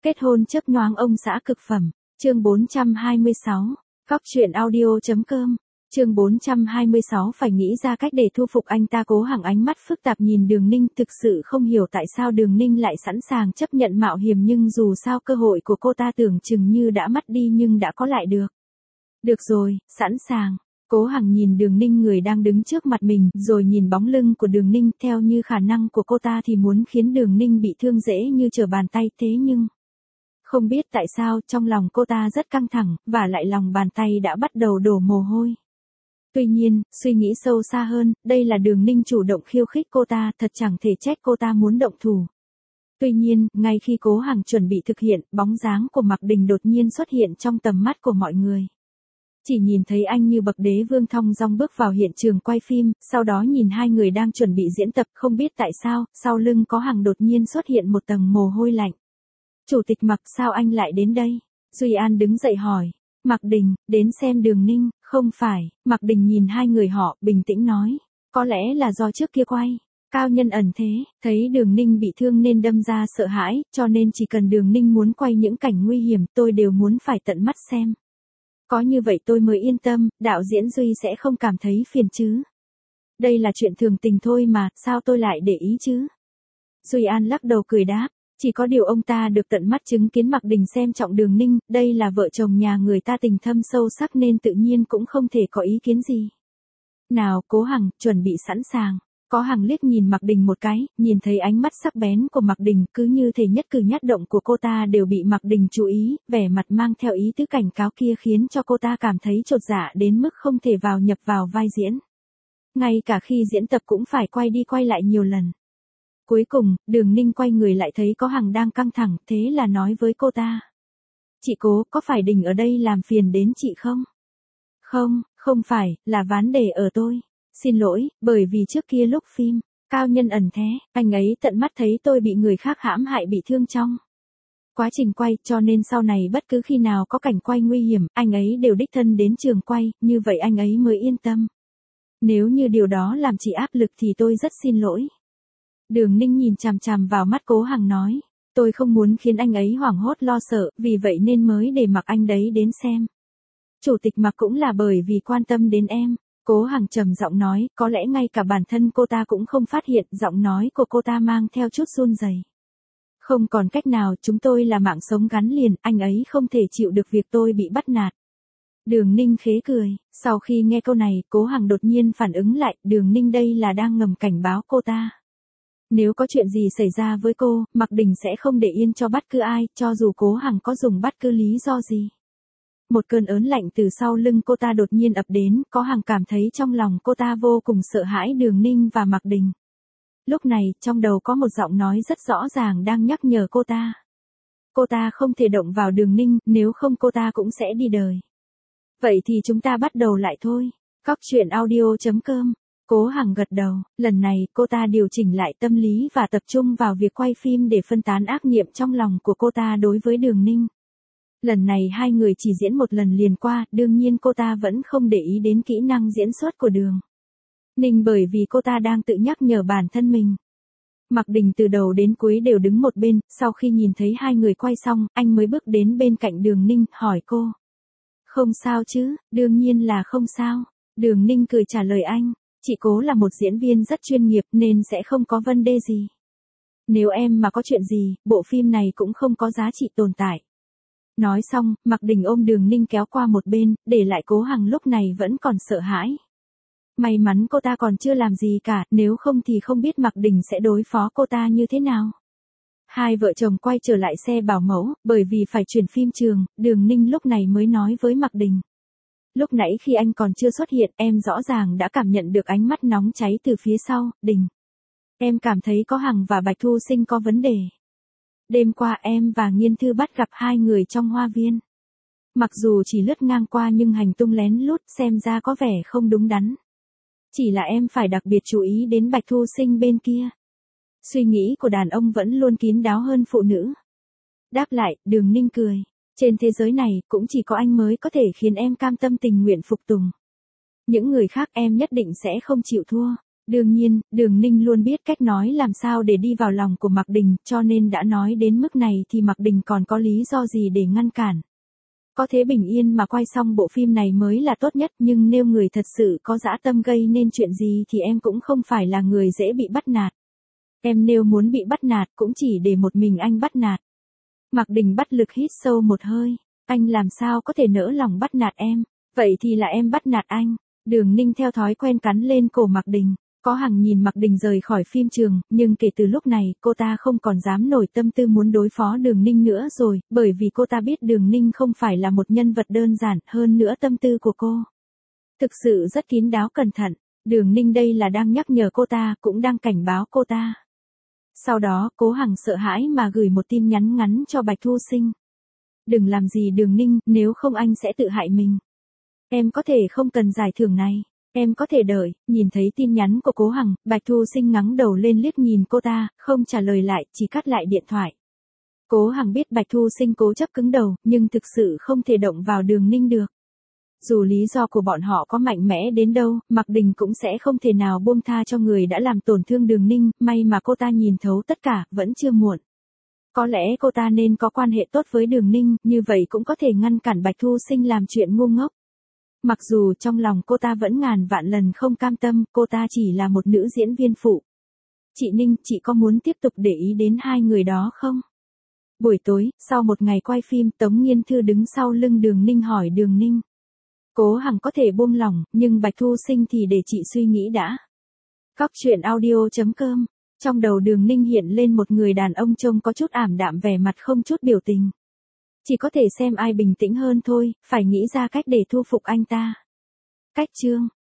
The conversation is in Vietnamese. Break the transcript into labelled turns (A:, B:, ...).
A: Kết hôn chớp nhoáng ông xã cực phẩm. Chương 426. Góc truyện audio.com. Chương 426 phải nghĩ ra cách để thu phục anh ta. Cố Hằng ánh mắt phức tạp nhìn Đường Ninh, thực sự không hiểu tại sao Đường Ninh lại sẵn sàng chấp nhận mạo hiểm, nhưng dù sao cơ hội của cô ta tưởng chừng như đã mất đi nhưng đã có lại được. Được rồi, sẵn sàng. Cố Hằng nhìn Đường Ninh người đang đứng trước mặt mình, rồi nhìn bóng lưng của Đường Ninh, theo như khả năng của cô ta thì muốn khiến Đường Ninh bị thương dễ như trở bàn tay, thế nhưng không biết tại sao trong lòng cô ta rất căng thẳng, và lại lòng bàn tay đã bắt đầu đổ mồ hôi. Tuy nhiên, suy nghĩ sâu xa hơn, đây là Đường Ninh chủ động khiêu khích cô ta, thật chẳng thể trách cô ta muốn động thủ. Tuy nhiên, ngay khi Cố Hằng chuẩn bị thực hiện, bóng dáng của Mạc Đình đột nhiên xuất hiện trong tầm mắt của mọi người. Chỉ nhìn thấy anh như bậc đế vương thong dong bước vào hiện trường quay phim, sau đó nhìn hai người đang chuẩn bị diễn tập, không biết tại sao, sau lưng Cố Hằng đột nhiên xuất hiện một tầng mồ hôi lạnh. Chủ tịch Mạc, sao anh lại đến đây? Duy An đứng dậy hỏi. Mạc Đình, đến xem Đường Ninh. Không phải. Mạc Đình nhìn hai người họ, bình tĩnh nói. Có lẽ là do trước kia quay Cao Nhân ẩn thế, thấy Đường Ninh bị thương nên đâm ra sợ hãi, cho nên chỉ cần Đường Ninh muốn quay những cảnh nguy hiểm tôi đều muốn phải tận mắt xem. Có như vậy tôi mới yên tâm, đạo diễn Duy sẽ không cảm thấy phiền chứ. Đây là chuyện thường tình thôi mà, sao tôi lại để ý chứ? Duy An lắc đầu cười đáp. Chỉ có điều ông ta được tận mắt chứng kiến Mạc Đình xem trọng Đường Ninh, đây là vợ chồng nhà người ta tình thâm sâu sắc nên tự nhiên cũng không thể có ý kiến gì. Nào, Cố Hằng, chuẩn bị sẵn sàng. Cố Hằng liếc nhìn Mạc Đình một cái, nhìn thấy ánh mắt sắc bén của Mạc Đình, cứ như thể nhất cử nhất động của cô ta đều bị Mạc Đình chú ý, vẻ mặt mang theo ý tứ cảnh cáo kia khiến cho cô ta cảm thấy chột dạ đến mức không thể nhập vào vai diễn. Ngay cả khi diễn tập cũng phải quay đi quay lại nhiều lần. Cuối cùng, Đường Ninh quay người lại thấy Cố Hằng đang căng thẳng, thế là nói với cô ta. Chị Cố, có phải Đình ở đây làm phiền đến chị không? Không, không phải, là vấn đề ở tôi. Xin lỗi, bởi vì trước kia lúc phim Cao Nhân ẩn thế, anh ấy tận mắt thấy tôi bị người khác hãm hại bị thương trong quá trình quay, cho nên sau này bất cứ khi nào có cảnh quay nguy hiểm, anh ấy đều đích thân đến trường quay, như vậy anh ấy mới yên tâm. Nếu như điều đó làm chị áp lực thì tôi rất xin lỗi. Đường Ninh nhìn chằm chằm vào mắt Cố Hằng nói, tôi không muốn khiến anh ấy hoảng hốt lo sợ, vì vậy nên mới để mặc anh đấy đến xem. Chủ tịch Mạc cũng là bởi vì quan tâm đến em. Cố Hằng trầm giọng nói, có lẽ ngay cả bản thân cô ta cũng không phát hiện, giọng nói của cô ta mang theo chút run rẩy. Không còn cách nào, chúng tôi là mạng sống gắn liền, anh ấy không thể chịu được việc tôi bị bắt nạt. Đường Ninh khế cười, sau khi nghe câu này, Cố Hằng đột nhiên phản ứng lại, Đường Ninh đây là đang ngầm cảnh báo cô ta. Nếu có chuyện gì xảy ra với cô, Mạc Đình sẽ không để yên cho bất cứ ai, cho dù Cố Hằng có dùng bất cứ lý do gì. Một cơn ớn lạnh từ sau lưng cô ta đột nhiên ập đến, Cố Hằng cảm thấy trong lòng cô ta vô cùng sợ hãi Đường Ninh và Mạc Đình. Lúc này, trong đầu có một giọng nói rất rõ ràng đang nhắc nhở cô ta. Cô ta không thể động vào Đường Ninh, nếu không cô ta cũng sẽ đi đời. Vậy thì chúng ta bắt đầu lại thôi. Góc truyện audio.com. Cố Hằng gật đầu, lần này cô ta điều chỉnh lại tâm lý và tập trung vào việc quay phim để phân tán ác niệm trong lòng của cô ta đối với Đường Ninh. Lần này hai người chỉ diễn một lần liền qua, đương nhiên cô ta vẫn không để ý đến kỹ năng diễn xuất của Đường Ninh bởi vì cô ta đang tự nhắc nhở bản thân mình. Mạc Đình từ đầu đến cuối đều đứng một bên, sau khi nhìn thấy hai người quay xong, anh mới bước đến bên cạnh Đường Ninh, hỏi cô. Không sao chứ? Đương nhiên là không sao. Đường Ninh cười trả lời anh. Chị Cố là một diễn viên rất chuyên nghiệp nên sẽ không có vấn đề gì. Nếu em mà có chuyện gì, bộ phim này cũng không có giá trị tồn tại. Nói xong, Mạc Đình ôm Đường Ninh kéo qua một bên, để lại Cố Hằng lúc này vẫn còn sợ hãi. May mắn cô ta còn chưa làm gì cả, nếu không thì không biết Mạc Đình sẽ đối phó cô ta như thế nào. Hai vợ chồng quay trở lại xe bảo mẫu, bởi vì phải chuyển phim trường, Đường Ninh lúc này mới nói với Mạc Đình. Lúc nãy khi anh còn chưa xuất hiện, em rõ ràng đã cảm nhận được ánh mắt nóng cháy từ phía sau, Đình. Em cảm thấy có Hằng và Bạch Thu Sinh có vấn đề. Đêm qua em và Nghiên Thư bắt gặp hai người trong hoa viên. Mặc dù chỉ lướt ngang qua nhưng hành tung lén lút xem ra có vẻ không đúng đắn. Chỉ là em phải đặc biệt chú ý đến Bạch Thu Sinh bên kia. Suy nghĩ của đàn ông vẫn luôn kín đáo hơn phụ nữ. Đáp lại, Đường Ninh cười. Trên thế giới này, cũng chỉ có anh mới có thể khiến em cam tâm tình nguyện phục tùng. Những người khác em nhất định sẽ không chịu thua. Đương nhiên, Đường Ninh luôn biết cách nói làm sao để đi vào lòng của Mạc Đình, cho nên đã nói đến mức này thì Mạc Đình còn có lý do gì để ngăn cản. Có thế bình yên mà quay xong bộ phim này mới là tốt nhất, nhưng nếu người thật sự có dã tâm gây nên chuyện gì thì em cũng không phải là người dễ bị bắt nạt. Em nếu muốn bị bắt nạt cũng chỉ để một mình anh bắt nạt. Mạc Đình bất lực hít sâu một hơi, anh làm sao có thể nỡ lòng bắt nạt em, vậy thì là em bắt nạt anh. Đường Ninh theo thói quen cắn lên cổ Mạc Đình. Có Hằng nhìn Mạc Đình rời khỏi phim trường, nhưng kể từ lúc này, cô ta không còn dám nổi tâm tư muốn đối phó Đường Ninh nữa rồi, bởi vì cô ta biết Đường Ninh không phải là một nhân vật đơn giản, hơn nữa tâm tư của cô thực sự rất kín đáo cẩn thận. Đường Ninh đây là đang nhắc nhở cô ta, cũng đang cảnh báo cô ta. Sau đó, Cố Hằng sợ hãi mà gửi một tin nhắn ngắn cho Bạch Thu Sinh. Đừng làm gì Đường Ninh, nếu không anh sẽ tự hại mình. Em có thể không cần giải thưởng này. Em có thể đợi. Nhìn thấy tin nhắn của Cố Hằng, Bạch Thu Sinh ngẩng đầu lên liếc nhìn cô ta, không trả lời lại, chỉ cắt lại điện thoại. Cố Hằng biết Bạch Thu Sinh cố chấp cứng đầu, nhưng thực sự không thể động vào Đường Ninh được. Dù lý do của bọn họ có mạnh mẽ đến đâu, Mạc Đình cũng sẽ không thể nào buông tha cho người đã làm tổn thương Đường Ninh, may mà cô ta nhìn thấu tất cả, vẫn chưa muộn. Có lẽ cô ta nên có quan hệ tốt với Đường Ninh, như vậy cũng có thể ngăn cản Bạch Thu Sinh làm chuyện ngu ngốc. Mặc dù trong lòng cô ta vẫn ngàn vạn lần không cam tâm, cô ta chỉ là một nữ diễn viên phụ. Chị Ninh, chị có muốn tiếp tục để ý đến hai người đó không? Buổi tối, sau một ngày quay phim, Tống Nghiên Thư đứng sau lưng Đường Ninh hỏi Đường Ninh. Cố Hằng có thể buông lỏng, nhưng Bạch Thu Sinh thì để chị suy nghĩ đã. Cóc truyện audio.com. Trong đầu Đường Ninh hiện lên một người đàn ông trông có chút ảm đạm, vẻ mặt không chút biểu tình. Chỉ có thể xem ai bình tĩnh hơn thôi, phải nghĩ ra cách để thu phục anh ta. Cách chương